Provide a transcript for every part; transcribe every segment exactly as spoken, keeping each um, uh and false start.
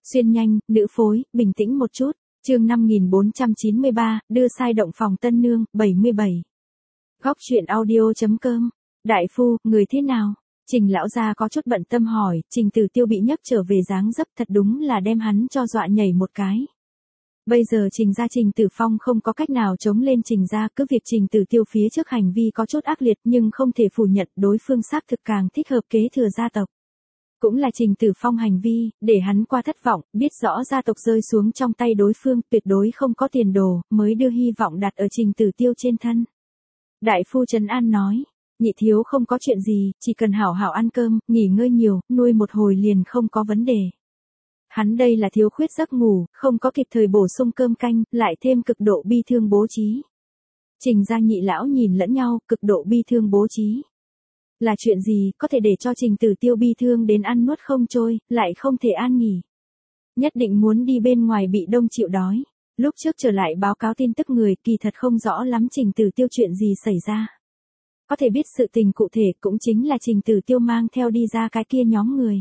Xuyên nhanh, nữ phối, bình tĩnh một chút. Chương năm nghìn bốn trăm chín mươi ba, đưa sai động phòng tân nương, bảy mươi bảy. Góc truyện audio chấm com. Đại phu, người thế nào? Trình lão gia có chút bận tâm hỏi, Trình Tử Tiêu bị nhấc trở về dáng dấp thật đúng là đem hắn cho dọa nhảy một cái. Bây giờ Trình gia Trình Tử Phong không có cách nào chống lên Trình gia, cứ việc Trình Tử Tiêu phía trước hành vi có chút ác liệt nhưng không thể phủ nhận đối phương xác thực càng thích hợp kế thừa gia tộc. Cũng là Trình Tử Phong hành vi, để hắn qua thất vọng, biết rõ gia tộc rơi xuống trong tay đối phương tuyệt đối không có tiền đồ, mới đưa hy vọng đặt ở Trình Tử Tiêu trên thân. Đại phu trấn an nói, nhị thiếu không có chuyện gì, chỉ cần hảo hảo ăn cơm, nghỉ ngơi nhiều, nuôi một hồi liền không có vấn đề. Hắn đây là thiếu khuyết giấc ngủ, không có kịp thời bổ sung cơm canh, lại thêm cực độ bi thương bố trí. Trình gia nhị lão nhìn lẫn nhau, cực độ bi thương bố trí. Là chuyện gì có thể để cho Trình Tử Tiêu bi thương đến ăn nuốt không trôi, lại không thể an nghỉ. Nhất định muốn đi bên ngoài bị đông chịu đói. Lúc trước trở lại báo cáo tin tức người kỳ thật không rõ lắm Trình Tử Tiêu chuyện gì xảy ra. Có thể biết sự tình cụ thể cũng chính là Trình Tử Tiêu mang theo đi ra cái kia nhóm người.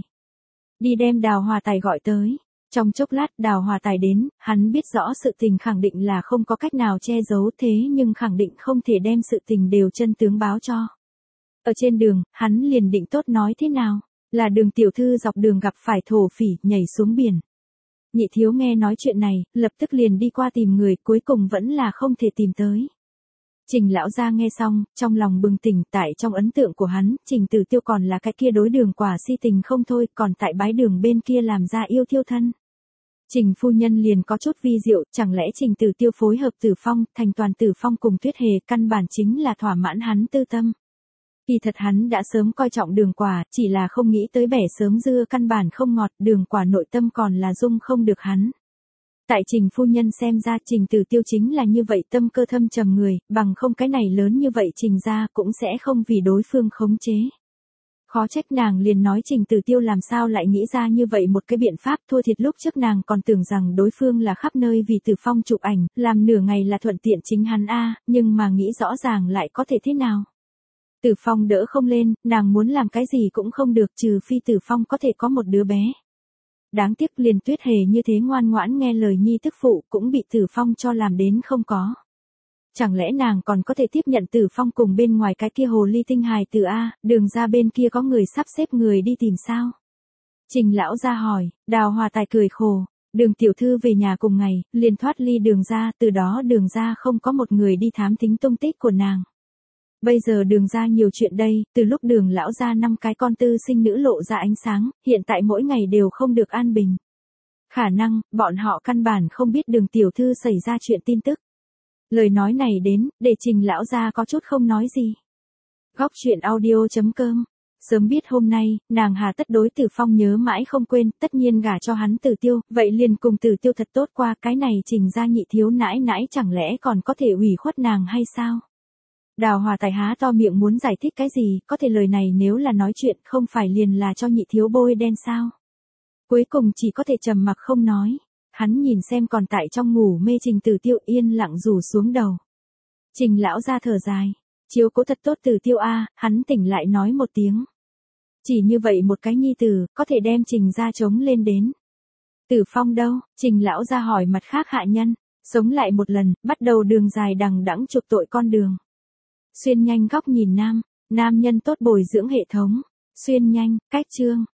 Đi đem Đào Hòa Tài gọi tới. Trong chốc lát Đào Hòa Tài đến, hắn biết rõ sự tình khẳng định là không có cách nào che giấu thế nhưng khẳng định không thể đem sự tình đều chân tướng báo cho. Ở trên đường, hắn liền định tốt nói thế nào, là Đường tiểu thư dọc đường gặp phải thổ phỉ, nhảy xuống biển. Nhị thiếu nghe nói chuyện này, lập tức liền đi qua tìm người, cuối cùng vẫn là không thể tìm tới. Trình lão gia nghe xong, trong lòng bừng tỉnh, tại trong ấn tượng của hắn, Trình Tử Tiêu còn là cái kia đối Đường quả si tình không thôi, còn tại bái Đường bên kia làm ra yêu thiêu thân. Trình phu nhân liền có chút vi diệu, chẳng lẽ Trình Tử Tiêu phối hợp Tử Phong, thành toàn Tử Phong cùng Tuyết Hề, căn bản chính là thỏa mãn hắn tư tâm. Kỳ thật hắn đã sớm coi trọng Đường quả, chỉ là không nghĩ tới bẻ sớm dưa căn bản không ngọt, Đường quả nội tâm còn là dung không được hắn. Tại Trình phu nhân xem ra Trình Tử Tiêu chính là như vậy tâm cơ thâm trầm người, bằng không cái này lớn như vậy Trình gia cũng sẽ không vì đối phương khống chế. Khó trách nàng liền nói Trình Tử Tiêu làm sao lại nghĩ ra như vậy một cái biện pháp, thua thiệt lúc trước nàng còn tưởng rằng đối phương là khắp nơi vì Tử Phong chụp ảnh, làm nửa ngày là thuận tiện chính hắn a, nhưng mà nghĩ rõ ràng lại có thể thế nào. Tử Phong đỡ không lên, nàng muốn làm cái gì cũng không được trừ phi Tử Phong có thể có một đứa bé. Đáng tiếc liền Tuyết Hề như thế ngoan ngoãn nghe lời nhi tức phụ cũng bị Tử Phong cho làm đến không có. Chẳng lẽ nàng còn có thể tiếp nhận Tử Phong cùng bên ngoài cái kia hồ ly tinh hài tử A, Đường ra bên kia có người sắp xếp người đi tìm sao? Trình lão ra hỏi, Đào Hòa Tài cười khổ, Đường tiểu thư về nhà cùng ngày, liền thoát ly Đường ra, từ đó Đường ra không có một người đi thám thính tung tích của nàng. Bây giờ Đường ra nhiều chuyện đây, từ lúc Đường lão ra năm cái con tư sinh nữ lộ ra ánh sáng, hiện tại mỗi ngày đều không được an bình. Khả năng, bọn họ căn bản không biết Đường tiểu thư xảy ra chuyện tin tức. Lời nói này đến, để Trình lão ra có chút không nói gì. Góc truyện audio chấm com. Sớm biết hôm nay, nàng hà tất đối Tử Phong nhớ mãi không quên, tất nhiên gả cho hắn Tử Tiêu, vậy liền cùng Tử Tiêu thật tốt qua, cái này Trình gia nhị thiếu nãi nãi chẳng lẽ còn có thể ủy khuất nàng hay sao? Đào Hòa Tài há to miệng muốn giải thích cái gì, có thể lời này nếu là nói chuyện không phải liền là cho nhị thiếu bôi đen sao? Cuối cùng chỉ có thể trầm mặc không nói. Hắn nhìn xem còn tại trong ngủ mê Trình Tử Tiêu yên lặng rủ xuống đầu. Trình lão ra thở dài. Chiếu cố thật tốt Tử Tiêu a, hắn tỉnh lại nói một tiếng. Chỉ như vậy một cái nhi tử, có thể đem Trình ra chống lên đến. Tử Phong đâu? Trình lão ra hỏi mặt khác hạ nhân. Sống lại một lần, bắt đầu đường dài đằng đẵng chuộc tội con đường. Xuyên nhanh góc nhìn nam, nam nhân tốt bồi dưỡng hệ thống. Xuyên nhanh, cách chương.